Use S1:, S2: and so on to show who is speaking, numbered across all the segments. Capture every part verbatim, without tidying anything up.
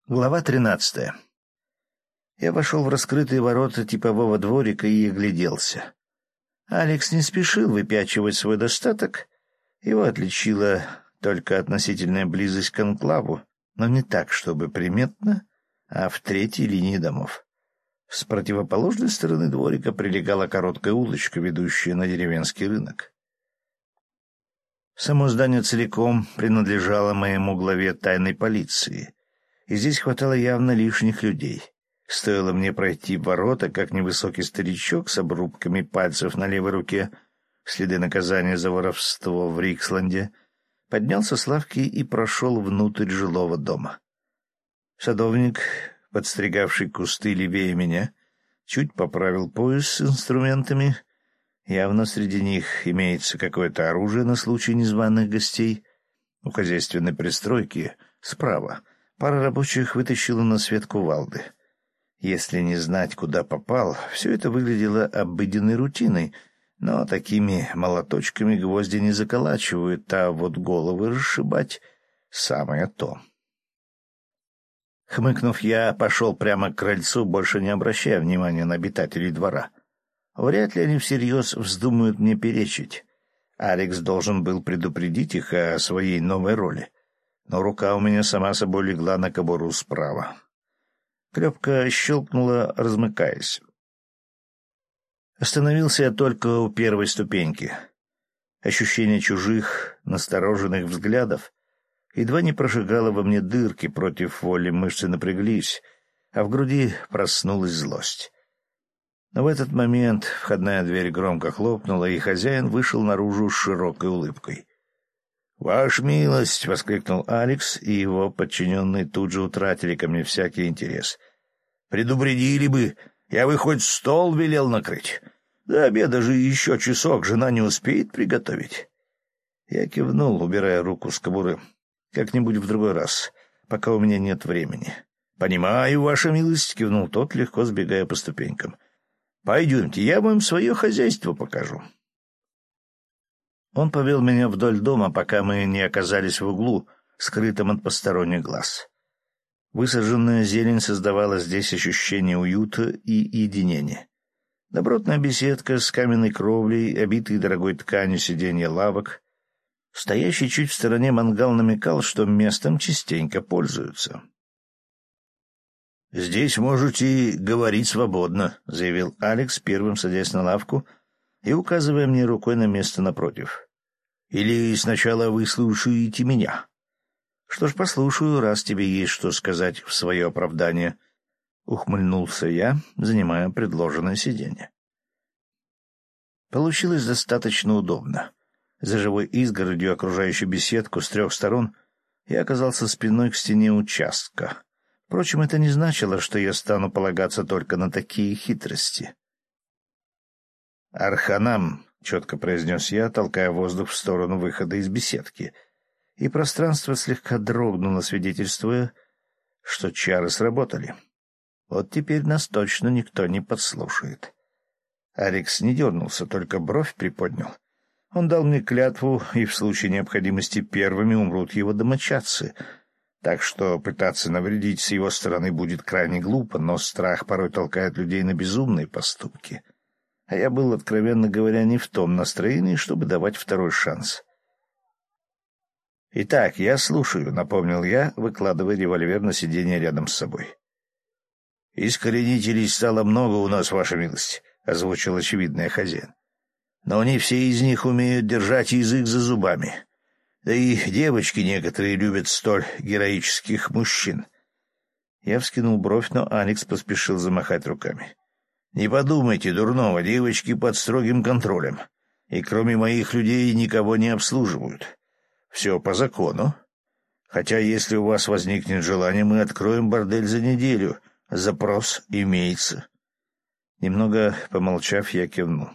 S1: Глава тринадцатая. Я вошел в раскрытые ворота типового дворика и огляделся. Алекс не спешил выпячивать свой достаток. Его отличила только относительная близость к анклаву, но не так, чтобы приметно, а в третьей линии домов. С противоположной стороны дворика прилегала короткая улочка, ведущая на деревенский рынок. Само здание целиком принадлежало моему главе тайной полиции, и здесь хватало явно лишних людей. Стоило мне пройти в ворота, как невысокий старичок с обрубками пальцев на левой руке, следы наказания за воровство в Риксленде, поднялся с лавки и прошел внутрь жилого дома. Садовник, подстригавший кусты левее меня, чуть поправил пояс с инструментами. Явно среди них имеется какое-то оружие на случай незваных гостей. У хозяйственной пристройки справа пара рабочих вытащила на свет кувалды. Если не знать, куда попал, все это выглядело обыденной рутиной, но такими молоточками гвозди не заколачивают, а вот головы расшибать — самое то. Хмыкнув, я пошел прямо к крыльцу, больше не обращая внимания на обитателей двора. Вряд ли они всерьез вздумают мне перечить. Алекс должен был предупредить их о своей новой роли. Но рука у меня сама собой легла на кобуру справа. Клепка щелкнула, размыкаясь. Остановился я только у первой ступеньки. Ощущение чужих, настороженных взглядов едва не прожигало во мне дырки, против воли мышцы напряглись, а в груди проснулась злость. Но в этот момент входная дверь громко хлопнула, и хозяин вышел наружу с широкой улыбкой. «Ваша милость!» — воскликнул Алекс, и его подчиненные тут же утратили ко мне всякий интерес. «Предупредили бы, я бы хоть стол велел накрыть. До обеда же еще часок жена не успеет приготовить». Я кивнул, убирая руку с кобуры. «Как-нибудь в другой раз, пока у меня нет времени». «Понимаю, ваша милость!» — кивнул тот, легко сбегая по ступенькам. «Пойдемте, я вам свое хозяйство покажу». Он повел меня вдоль дома, пока мы не оказались в углу, скрытом от посторонних глаз. Высаженная зелень создавала здесь ощущение уюта и единения. Добротная беседка с каменной кровлей, обитые дорогой тканью сиденья лавок. Стоящий чуть в стороне мангал намекал, что местом частенько пользуются. «Здесь можете говорить свободно», — заявил Алекс, первым садясь на лавку и указывая мне рукой на место напротив. «Или сначала вы слушаете меня?» «Что ж, послушаю, раз тебе есть что сказать в свое оправдание», — ухмыльнулся я, занимая предложенное сиденье. Получилось достаточно удобно. За живой изгородью, окружающей беседку с трех сторон, я оказался спиной к стене участка. Впрочем, это не значило, что я стану полагаться только на такие хитрости. «Арханам», — четко произнес я, толкая воздух в сторону выхода из беседки, и пространство слегка дрогнуло, свидетельствуя, что чары сработали. Вот теперь нас точно никто не подслушает. Алекс не дернулся, только бровь приподнял. Он дал мне клятву, и в случае необходимости первыми умрут его домочадцы, так что пытаться навредить с его стороны будет крайне глупо, но страх порой толкает людей на безумные поступки. А я был, откровенно говоря, не в том настроении, чтобы давать второй шанс. «Итак, я слушаю», — напомнил я, выкладывая револьвер на сиденье рядом с собой. «Искоренителей стало много у нас, ваша милость», — озвучил очевидный хозяин. «Но не все из них умеют держать язык за зубами. Да и девочки некоторые любят столь героических мужчин». Я вскинул бровь, но Алекс поспешил замахать руками. «Не подумайте дурного, девочки под строгим контролем, и кроме моих людей никого не обслуживают. Все по закону. Хотя, если у вас возникнет желание, мы откроем бордель за неделю. Запрос имеется». Немного помолчав, я кивнул.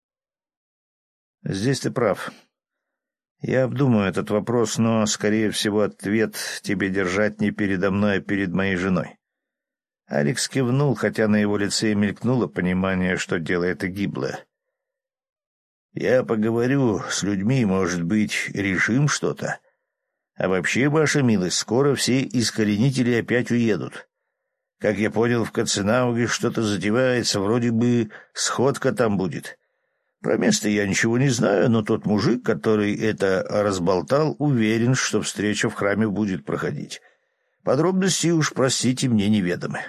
S1: «Здесь ты прав. Я обдумаю этот вопрос, но, скорее всего, ответ тебе держать не передо мной, а перед моей женой». Алекс кивнул, хотя на его лице мелькнуло понимание, что дело это гиблое. «Я поговорю с людьми, может быть, решим что-то. А вообще, ваша милость, скоро все искоренители опять уедут. Как я понял, в Каценауге что-то затевается, вроде бы сходка там будет. Про место я ничего не знаю, но тот мужик, который это разболтал, уверен, что встреча в храме будет проходить. Подробности уж, простите, мне неведомы.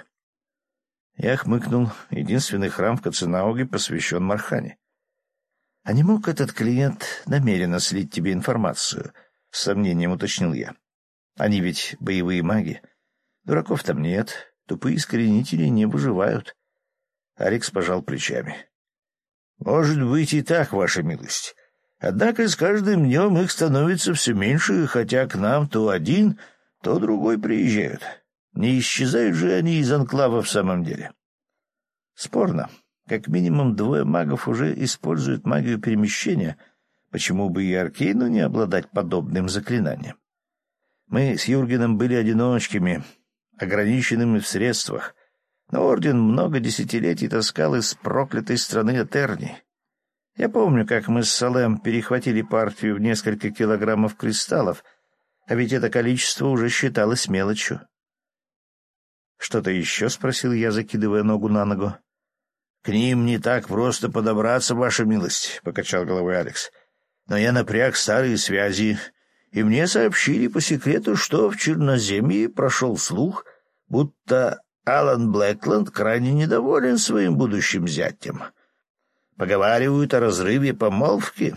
S1: Я хмыкнул. Единственный храм в Каценауге посвящен Мархане. — А не мог этот клиент намеренно слить тебе информацию? — с сомнением уточнил я. — Они ведь боевые маги. Дураков там нет, тупые искоренители не выживают. Алекс пожал плечами. — Может быть и так, ваша милость. Однако с каждым днем их становится все меньше, хотя к нам то один, то другой приезжают. Не исчезают же они из анклава в самом деле. Спорно. Как минимум двое магов уже используют магию перемещения, почему бы и Аркейну не обладать подобным заклинанием? Мы с Юргеном были одиночками, ограниченными в средствах, но Орден много десятилетий таскал из проклятой страны Этерни. Я помню, как мы с Салем перехватили партию в несколько килограммов кристаллов, а ведь это количество уже считалось мелочью. «Что-то еще?» — спросил я, закидывая ногу на ногу. — К ним не так просто подобраться, ваша милость, — покачал головой Алекс. — Но я напряг старые связи, и мне сообщили по секрету, что в Черноземье прошел слух, будто Алан Блэкленд крайне недоволен своим будущим зятем. Поговаривают о разрыве помолвки.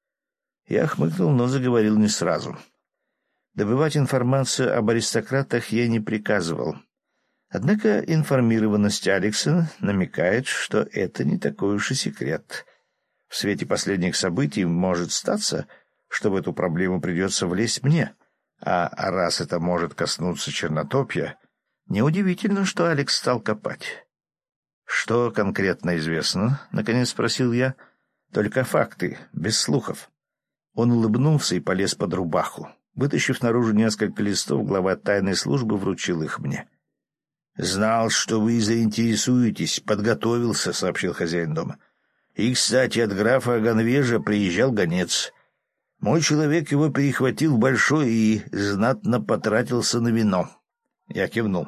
S1: Я хмыкнул, но заговорил не сразу. Добывать информацию об аристократах я не приказывал. Однако информированность Алекса намекает, что это не такой уж и секрет. В свете последних событий может статься, что в эту проблему придется влезть мне. А раз это может коснуться Чернотопья, неудивительно, что Алекс стал копать. — Что конкретно известно? — наконец спросил я. — Только факты, без слухов. Он улыбнулся и полез под рубаху. Вытащив наружу несколько листов, глава тайной службы вручил их мне. — «Знал, что вы заинтересуетесь, подготовился», — сообщил хозяин дома. «И, кстати, от графа Аганвежа приезжал гонец. Мой человек его перехватил в большой и знатно потратился на вино». Я кивнул.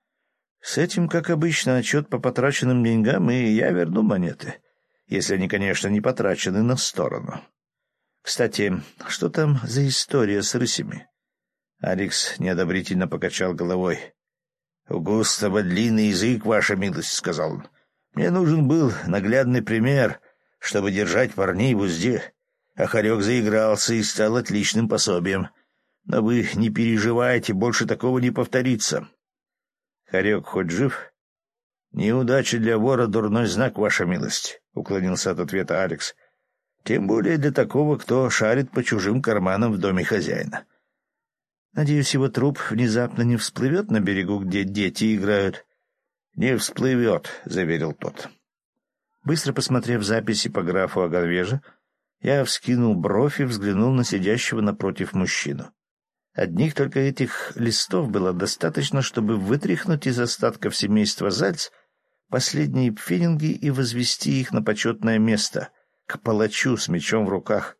S1: «С этим, как обычно, отчет по потраченным деньгам, и я верну монеты, если они, конечно, не потрачены на сторону. Кстати, что там за история с рысями?» Алекс неодобрительно покачал головой. «У Густава длинный язык, ваша милость», — сказал он. «Мне нужен был наглядный пример, чтобы держать парней в узде. А Хорек заигрался и стал отличным пособием. Но вы не переживайте, больше такого не повторится». «Хорек хоть жив?» «Неудача для вора — дурной знак, ваша милость», — уклонился от ответа Алекс. «Тем более для такого, кто шарит по чужим карманам в доме хозяина». «Надеюсь, его труп внезапно не всплывет на берегу, где дети играют?» «Не всплывет», — заверил тот. Быстро посмотрев записи по графу Аганвежа, я вскинул бровь и взглянул на сидящего напротив мужчину. Одних только этих листов было достаточно, чтобы вытряхнуть из остатков семейства Зальц последние пфенинги и возвести их на почетное место, к палачу с мечом в руках.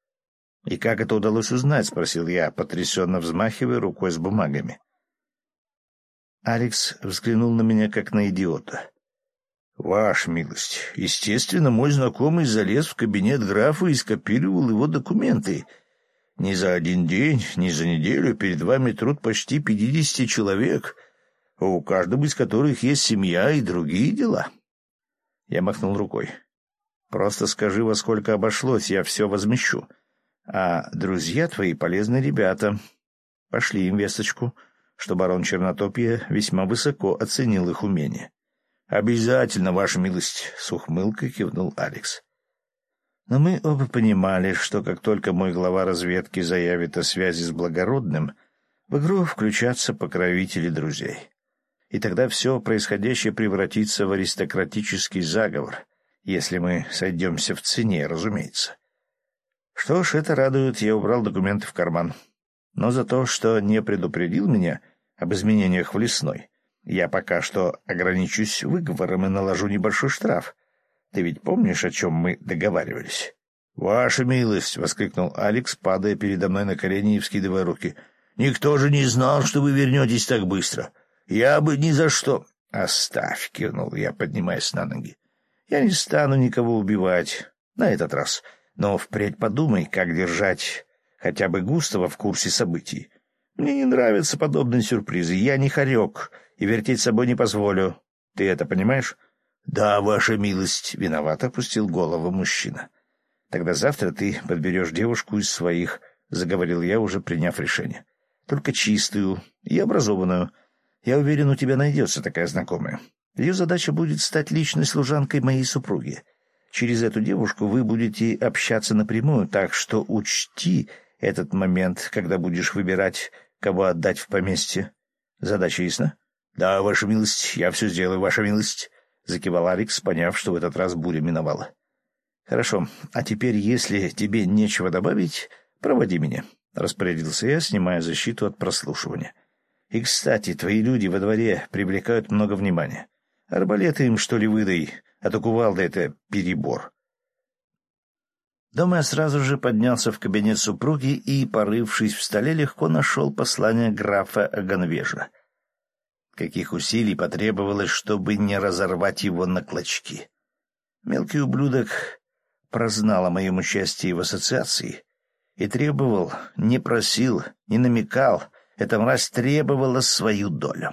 S1: «И как это удалось узнать?» — спросил я, потрясенно взмахивая рукой с бумагами. Алекс взглянул на меня, как на идиота. «Ваша милость, естественно, мой знакомый залез в кабинет графа и скопировал его документы. Не за один день, не за неделю перед вами труд почти пятидесяти человек, у каждого из которых есть семья и другие дела». Я махнул рукой. «Просто скажи, во сколько обошлось, я все возмещу. А друзья твои полезные ребята. Пошли им весточку, что барон Чернотопья весьма высоко оценил их умение». «Обязательно, ваша милость», — с ухмылкой кивнул Алекс. Но мы оба понимали, что как только мой глава разведки заявит о связи с благородным, в игру включатся покровители друзей. И тогда все происходящее превратится в аристократический заговор, если мы сойдемся в цене, разумеется. Что ж, это радует, я убрал документы в карман. Но за то, что не предупредил меня об изменениях в лесной, я пока что ограничусь выговором и наложу небольшой штраф. Ты ведь помнишь, о чем мы договаривались? «Ваша милость!» — воскликнул Алекс, падая передо мной на колени и вскидывая руки. «Никто же не знал, что вы вернетесь так быстро. Я бы ни за что...» «Оставь!» — кивнул я, поднимаясь на ноги. «Я не стану никого убивать на этот раз, но впредь подумай, как держать хотя бы Густава в курсе событий. Мне не нравятся подобные сюрпризы. Я не хорек и вертеть собой не позволю. Ты это понимаешь?» «Да, ваша милость!» — виновато опустил голову мужчина. «Тогда завтра ты подберешь девушку из своих», — заговорил я, уже приняв решение. «Только чистую и образованную. Я уверен, у тебя найдется такая знакомая. Ее задача будет стать личной служанкой моей супруги. Через эту девушку вы будете общаться напрямую, так что учти этот момент, когда будешь выбирать, кого отдать в поместье. Задача ясна?» «Да, ваша милость, я все сделаю, ваша милость», — закивал Алекс, поняв, что в этот раз буря миновала. «Хорошо, а теперь, если тебе нечего добавить, проводи меня», — распорядился я, снимая защиту от прослушивания. «И, кстати, твои люди во дворе привлекают много внимания. Арбалеты им, что ли, выдай, а то кувалда — это перебор». Дома я сразу же поднялся в кабинет супруги и, порывшись в столе, легко нашел послание графа Аганвежа. Каких усилий потребовалось, чтобы не разорвать его на клочки. Мелкий ублюдок прознал о моем участии в ассоциации и требовал, не просил, не намекал, эта мразь требовала свою долю.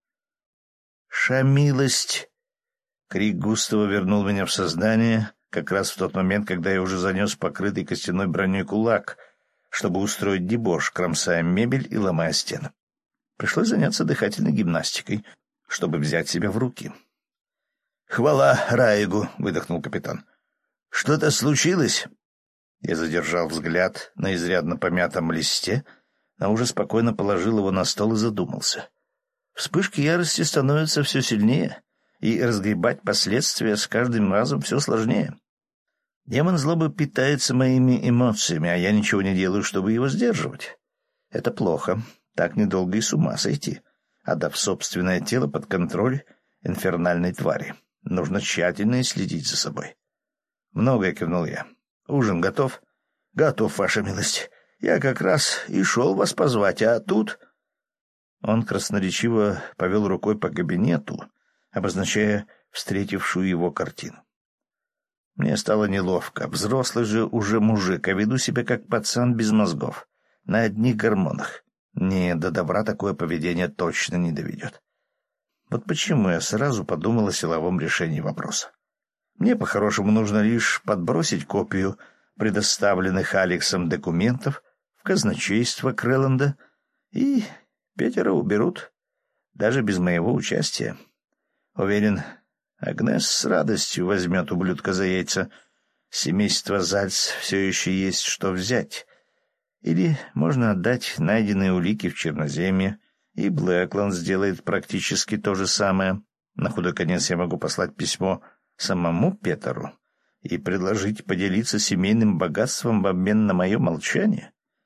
S1: «Шамилость!» Крик Густава вернул меня в сознание как раз в тот момент, когда я уже занес покрытый костяной броней кулак, чтобы устроить дебош, кромсая мебель и ломая стены. Пришлось заняться дыхательной гимнастикой, чтобы взять себя в руки. «Хвала Раегу!» — выдохнул капитан. «Что-то случилось?» Я задержал взгляд на изрядно помятом листе, а уже спокойно положил его на стол и задумался. Вспышки ярости становятся все сильнее, и разгребать последствия с каждым разом все сложнее. Демон злобы питается моими эмоциями, а я ничего не делаю, чтобы его сдерживать. Это плохо, так недолго и с ума сойти, отдав собственное тело под контроль инфернальной твари. Нужно тщательно следить за собой. «Многое», — кивнул я. «Ужин готов?» «Готов, ваша милость. Я как раз и шел вас позвать, а тут...» Он красноречиво повел рукой по кабинету, обозначая встретившую его картину. Мне стало неловко. Взрослый же уже мужик, а веду себя как пацан без мозгов, на одних гормонах. Не, до добра такое поведение точно не доведет. Вот почему я сразу подумал о силовом решении вопроса. Мне, по-хорошему, нужно лишь подбросить копию предоставленных Алексом документов в казначейство Крэлленда, и пятеро уберут, даже без моего участия. Уверен, Агнес с радостью возьмет ублюдка за яйца. Семейство Зальц все еще есть что взять. Или можно отдать найденные улики в Черноземье, и Блэкланд сделает практически то же самое. На худой конец я могу послать письмо самому Петеру и предложить поделиться семейным богатством в обмен на мое молчание.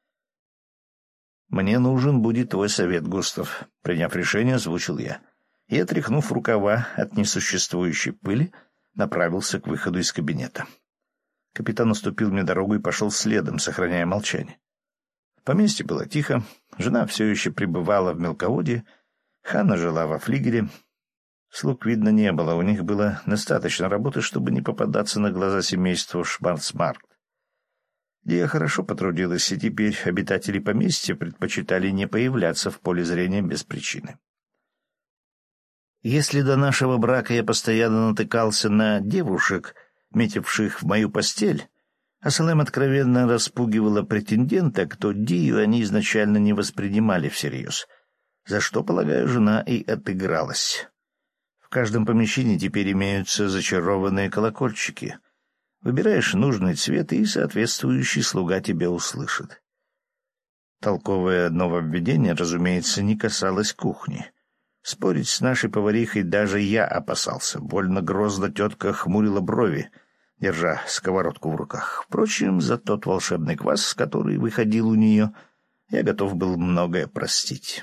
S1: «Мне нужен будет твой совет, Густав», — приняв решение, озвучил я. И, отряхнув рукава от несуществующей пыли, направился к выходу из кабинета. Капитан уступил мне дорогу и пошел следом, сохраняя молчание. В поместье было тихо, жена все еще пребывала в мелководье, Ханна жила во флигеле. Слуг видно не было, у них было достаточно работы, чтобы не попадаться на глаза семейству Шварцмаркт. Дия хорошо потрудилась, и теперь обитатели поместья предпочитали не появляться в поле зрения без причины. Если до нашего брака я постоянно натыкался на девушек, метивших в мою постель, а Салем откровенно распугивала претенденток, то Дию они изначально не воспринимали всерьез, за что, полагаю, жена и отыгралась. В каждом помещении теперь имеются зачарованные колокольчики. Выбираешь нужный цвет, и соответствующий слуга тебя услышит. Толковое нововведение, разумеется, не касалось кухни. Спорить с нашей поварихой даже я опасался. Больно грозно тетка хмурила брови, держа сковородку в руках. Впрочем, за тот волшебный квас, который выходил у нее, я готов был многое простить.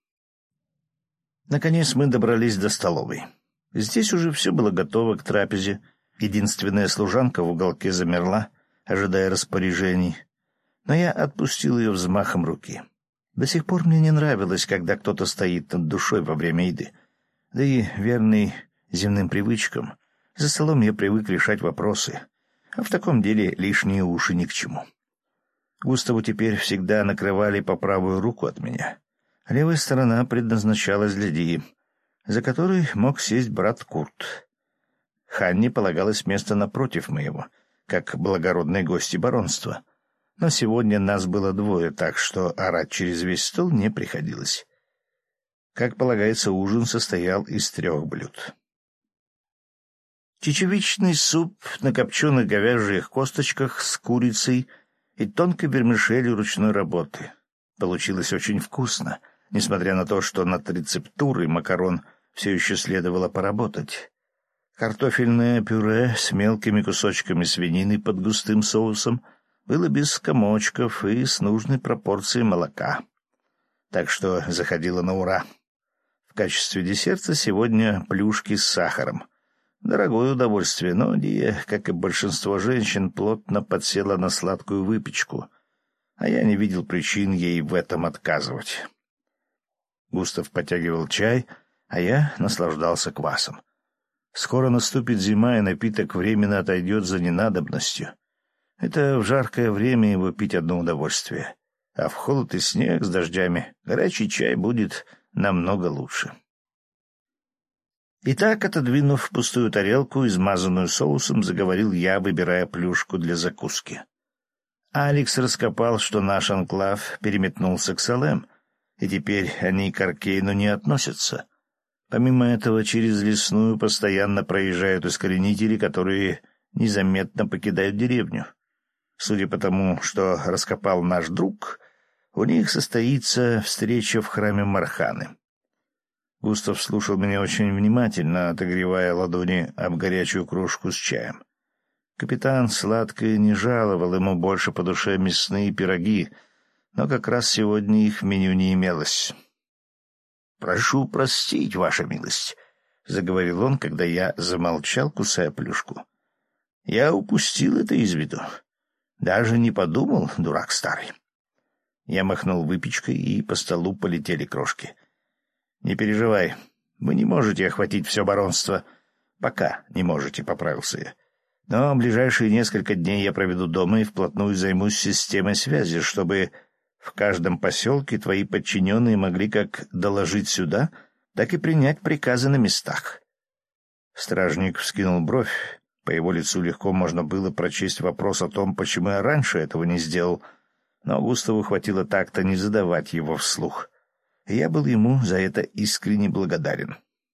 S1: Наконец мы добрались до столовой. Здесь уже все было готово к трапезе. Единственная служанка в уголке замерла, ожидая распоряжений, но я отпустил ее взмахом руки. До сих пор мне не нравилось, когда кто-то стоит над душой во время еды. Да и, верный земным привычкам, за столом я привык решать вопросы, а в таком деле лишние уши ни к чему. Густаву теперь всегда накрывали по правую руку от меня. Левая сторона предназначалась для Дии, за которой мог сесть брат Курт. Ханне полагалось место напротив моего, как благородной гости баронства. Но сегодня нас было двое, так что орать через весь стол не приходилось. Как полагается, ужин состоял из трех блюд. Чечевичный суп на копченых говяжьих косточках с курицей и тонкой вермишелью ручной работы. Получилось очень вкусно, несмотря на то, что над рецептурой макарон все еще следовало поработать. Картофельное пюре с мелкими кусочками свинины под густым соусом было без комочков и с нужной пропорцией молока. Так что заходило на ура. В качестве десерта сегодня плюшки с сахаром. Дорогое удовольствие, но Дия, как и большинство женщин, плотно подсела на сладкую выпечку, а я не видел причин ей в этом отказывать. Густав потягивал чай, а я наслаждался квасом. Скоро наступит зима, и напиток временно отойдет за ненадобностью. Это в жаркое время его пить одно удовольствие, а в холод и снег с дождями горячий чай будет намного лучше. Итак, отодвинув пустую тарелку, измазанную соусом, заговорил я, выбирая плюшку для закуски. Алекс раскопал, что наш анклав переметнулся к Салем, и теперь они к Аркейну не относятся. Помимо этого, через лесную постоянно проезжают искоренители, которые незаметно покидают деревню. Судя по тому, что раскопал наш друг, у них состоится встреча в храме Марханы. Густав слушал меня очень внимательно, отогревая ладони об горячую кружку с чаем. Капитан сладкое не жаловал, ему больше по душе мясные пироги, но как раз сегодня их в меню не имелось. «Прошу простить, ваша милость», — заговорил он, когда я замолчал, кусая плюшку. «Я упустил это из виду. Даже не подумал, дурак старый». Я махнул выпечкой, и по столу полетели крошки. «Не переживай, вы не можете охватить все баронство. Пока не можете», — поправился я. «Но ближайшие несколько дней я проведу дома и вплотную займусь системой связи, чтобы в каждом поселке твои подчиненные могли как доложить сюда, так и принять приказы на местах». Стражник вскинул бровь. По его лицу легко можно было прочесть вопрос о том, почему я раньше этого не сделал, но Густаву хватило так-то не задавать его вслух. И я был ему за это искренне благодарен.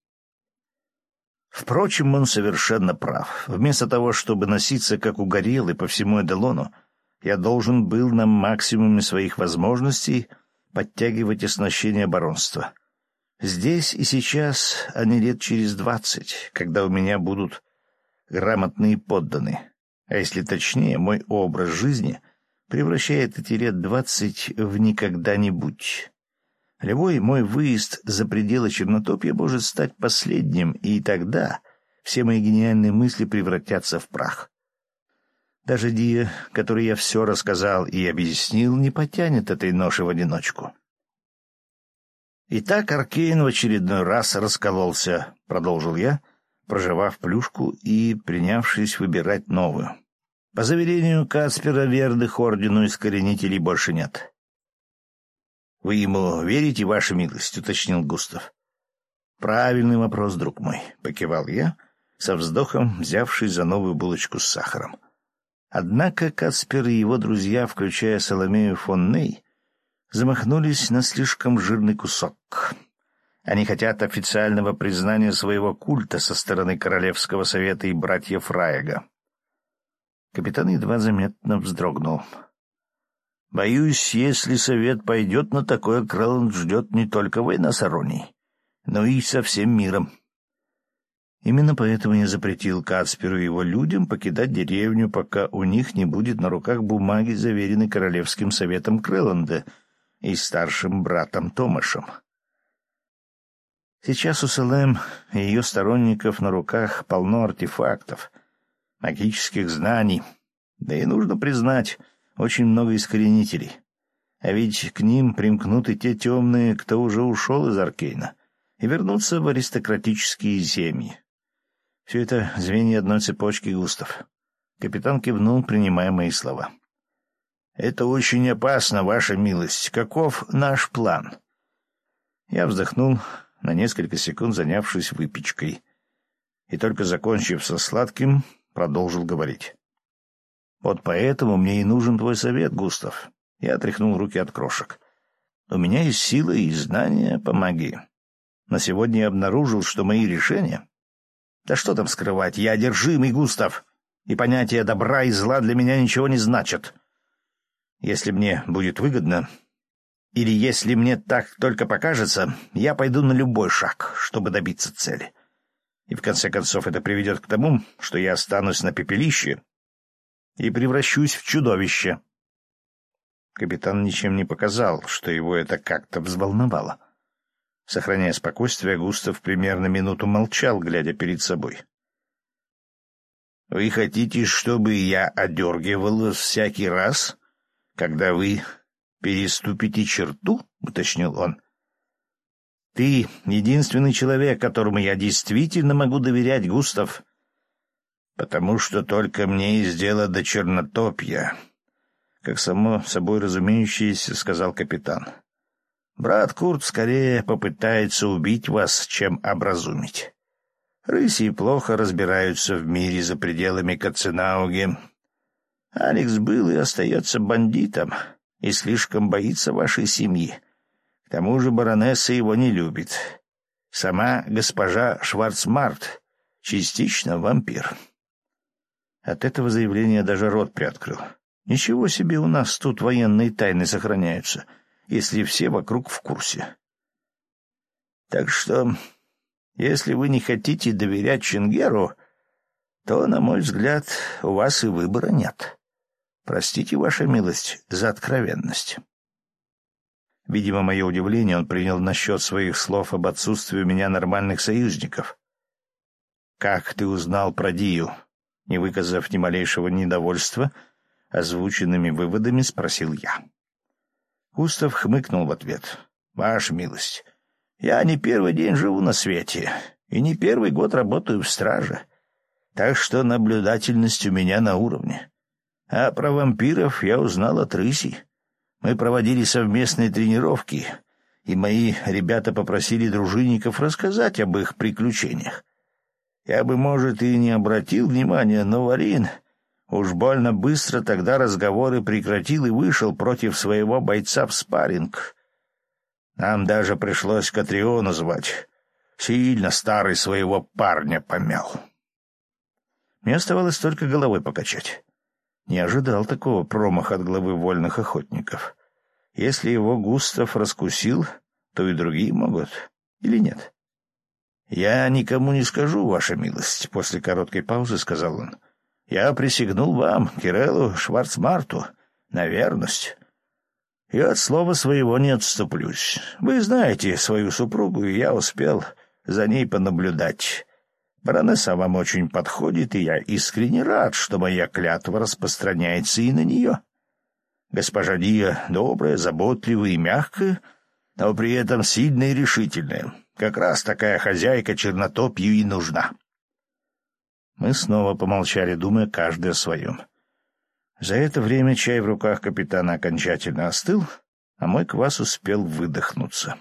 S1: Впрочем, он совершенно прав. Вместо того, чтобы носиться как угорелый по всему Эделону, я должен был на максимуме своих возможностей подтягивать оснащение баронства. Здесь и сейчас, а не лет через двадцать, когда у меня будут грамотные подданные. А если точнее, мой образ жизни превращает эти лет двадцать в никогда-нибудь. Любой мой выезд за пределы Чернотопья может стать последним, и тогда все мои гениальные мысли превратятся в прах. Даже Дия, которой я все рассказал и объяснил, не потянет этой ноши в одиночку. «Итак, Аркейн в очередной раз раскололся», — продолжил я, прожевав плюшку и принявшись выбирать новую. «По заверению Каспера, верных ордену искоренителей больше нет». «Вы ему верите, ваша милость?» — уточнил Густав. «Правильный вопрос, друг мой», — покивал я, со вздохом взявшись за новую булочку с сахаром. Однако Каспер и его друзья, включая Соломею фон Ней, замахнулись на слишком жирный кусок. Они хотят официального признания своего культа со стороны Королевского совета и братьев Райага. Капитан едва заметно вздрогнул. «Боюсь, если совет пойдет на такое, Крэлланд ждет не только война с Аронией, но и со всем миром. Именно поэтому я запретил Кацперу и его людям покидать деревню, пока у них не будет на руках бумаги, заверенной Королевским советом Крэлланда и старшим братом Томашем. Сейчас у Салем и ее сторонников на руках полно артефактов, магических знаний, Да и нужно признать, очень много искоренителей. А ведь к ним примкнут и те темные, кто уже ушел из Аркейна, и вернутся в аристократические семьи. Все это звенья одной цепочки, Густав. Капитан кивнул, принимая мои слова. «Это очень опасно, ваша милость. Каков наш план?» Я вздохнул, на несколько секунд занявшись выпечкой, и только закончив со сладким, продолжил говорить. «Вот поэтому мне и нужен твой совет, Густав». Я отряхнул руки от крошек. «У меня есть силы и знания по магии. На сегодня я обнаружил, что мои решения... Да что там скрывать, я одержимый, Густав, и понятия добра и зла для меня ничего не значат. Если мне будет выгодно, или если мне так только покажется, я пойду на любой шаг, чтобы добиться цели. И в конце концов это приведет к тому, что я останусь на пепелище и превращусь в чудовище». Капитан ничем не показал, что его это как-то взволновало. Сохраняя спокойствие, Густав примерно минуту молчал, глядя перед собой. «Вы хотите, чтобы я одергивал вас всякий раз, когда вы переступите черту?» — уточнил он. «Ты единственный человек, которому я действительно могу доверять, Густав. Потому что только мне есть дело до чернотопья», — как само собой разумеющееся сказал капитан. «Брат Курт скорее попытается убить вас, чем образумить. Рыси плохо разбираются в мире за пределами Каценауги. Алекс был и остается бандитом, и слишком боится вашей семьи. К тому же баронесса его не любит. Сама госпожа Шварцмарт частично вампир». От этого заявления даже рот приоткрыл. Ничего себе, у нас тут военные тайны сохраняются, если все вокруг в курсе. Так что, если вы не хотите доверять Чингеру, то, на мой взгляд, у вас и выбора нет. Простите, ваша милость, за откровенность. Видимо, мое удивление он принял насчет своих слов об отсутствии у меня нормальных союзников. «Как ты узнал про Дию?» Не выказав ни малейшего недовольства озвученными выводами, спросил я. Густав хмыкнул в ответ. «Ваша милость, я не первый день живу на свете и не первый год работаю в страже, так что наблюдательность у меня на уровне. А про вампиров я узнал от рыси. Мы проводили совместные тренировки, и мои ребята попросили дружинников рассказать об их приключениях. Я бы, может, и не обратил внимания, но Варин уж больно быстро тогда разговоры прекратил и вышел против своего бойца в спарринг. Нам даже пришлось Катриону звать. Сильно старый своего парня помял». Мне оставалось только головой покачать. Не ожидал такого промаха от главы вольных охотников. Если его Густав раскусил, то и другие могут. Или нет? «Я никому не скажу, ваша милость», — после короткой паузы сказал он. «Я присягнул вам, Киреллу Шварцмарту, на верность. И от слова своего не отступлюсь. Вы знаете свою супругу, и я успел за ней понаблюдать. Баронесса вам очень подходит, и я искренне рад, что моя клятва распространяется и на нее. Госпожа Дия добрая, заботливая и мягкая, но при этом сильная и решительная. Как раз такая хозяйка чернотопью и нужна». Мы снова помолчали, думая каждый о своем. За это время чай в руках капитана окончательно остыл, а мой квас успел выдохнуться.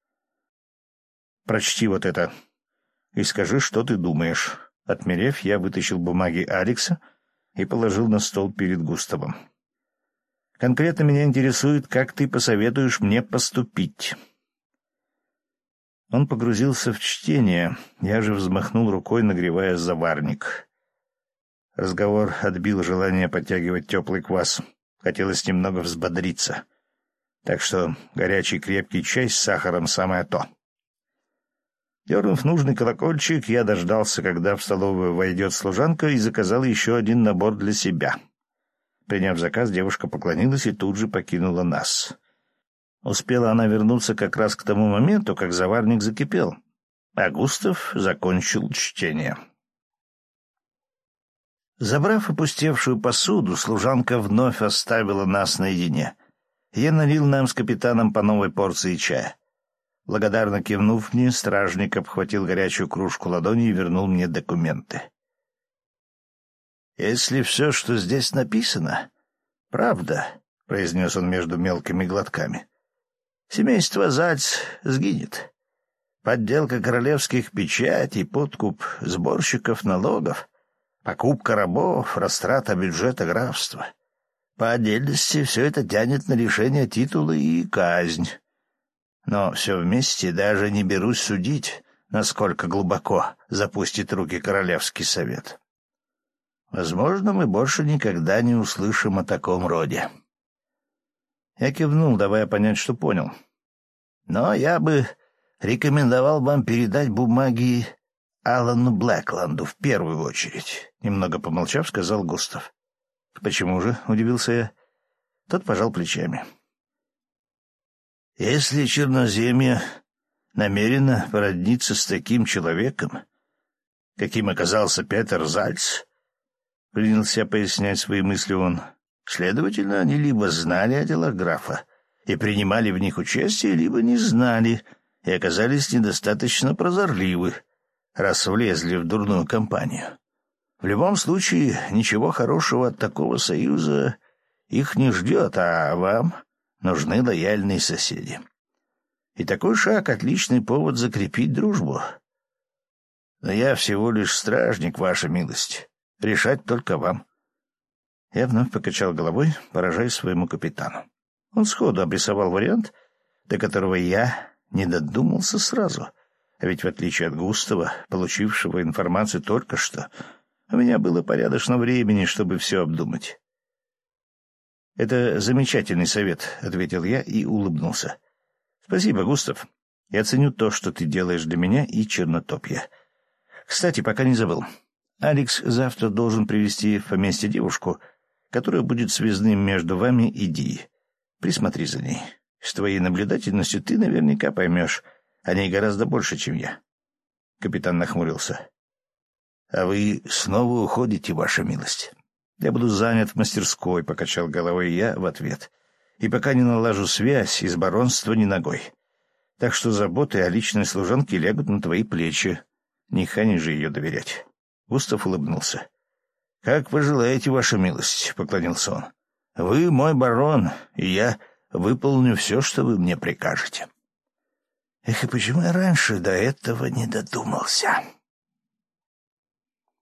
S1: «Прочти вот это и скажи, что ты думаешь». Отмерев, я вытащил бумаги Алекса и положил на стол перед Густавом. «Конкретно меня интересует, как ты посоветуешь мне поступить». Он погрузился в чтение, я же взмахнул рукой, нагревая заварник. Разговор отбил желание подтягивать теплый квас. Хотелось немного взбодриться. Так что горячий крепкий чай с сахаром самое то. Дернув нужный колокольчик, я дождался, когда в столовую войдет служанка, и заказал еще один набор для себя. Приняв заказ, девушка поклонилась и тут же покинула нас. Успела она вернуться как раз к тому моменту, как заварник закипел, а Густав закончил чтение. Забрав опустевшую посуду, служанка вновь оставила нас наедине. Я налил нам с капитаном по новой порции чая. Благодарно кивнув мне, стражник обхватил горячую кружку ладонью и вернул мне документы. «Если все, что здесь написано, правда», — произнес он между мелкими глотками, — «семейство Зальц сгинет. Подделка королевских печатей, подкуп сборщиков налогов, покупка рабов, растрата бюджета графства. По отдельности все это тянет на лишение титула и казнь. Но все вместе даже не берусь судить, насколько глубоко запустит руки Королевский совет. Возможно, мы больше никогда не услышим о таком роде». Я кивнул, давая понять, что понял. «Но я бы рекомендовал вам передать бумаги Алану Блэкланду в первую очередь», — немного помолчав, сказал Густав. «Почему же?» — удивился я. Тот пожал плечами. «Если Черноземье намерено породниться с таким человеком, каким оказался Петер Зальц», — принялся пояснять свои мысли он, — «следовательно, они либо знали о делах графа и принимали в них участие, либо не знали и оказались недостаточно прозорливы, раз влезли в дурную компанию. В любом случае, ничего хорошего от такого союза их не ждет, а вам нужны лояльные соседи. И такой шаг — отличный повод закрепить дружбу. Но я всего лишь стражник, ваша милость. Решать только вам». Я вновь покачал головой, поражаясь своему капитану. Он сходу обрисовал вариант, до которого я не додумался сразу. А ведь в отличие от Густава, получившего информацию только что, у меня было порядочно времени, чтобы все обдумать. «Это замечательный совет», — ответил я и улыбнулся. «Спасибо, Густав. Я ценю то, что ты делаешь для меня и Чернотопья. Кстати, пока не забыл. Алекс завтра должен привезти в поместье девушку, которая будет связным между вами и Ди. Присмотри за ней. С твоей наблюдательностью ты наверняка поймешь о ней гораздо больше, чем я». Капитан нахмурился. «А вы снова уходите, ваша милость?» «Я буду занят в мастерской», — покачал головой я в ответ. «И пока не налажу связь, из баронства ни ногой. Так что заботы о личной служанке лягут на твои плечи. Не Хане же ее доверять». Густав улыбнулся. «Как пожелаете, ваша милость», — поклонился он. «Вы мой барон, и я выполню все, что вы мне прикажете». Эх, и почему я раньше до этого не додумался?»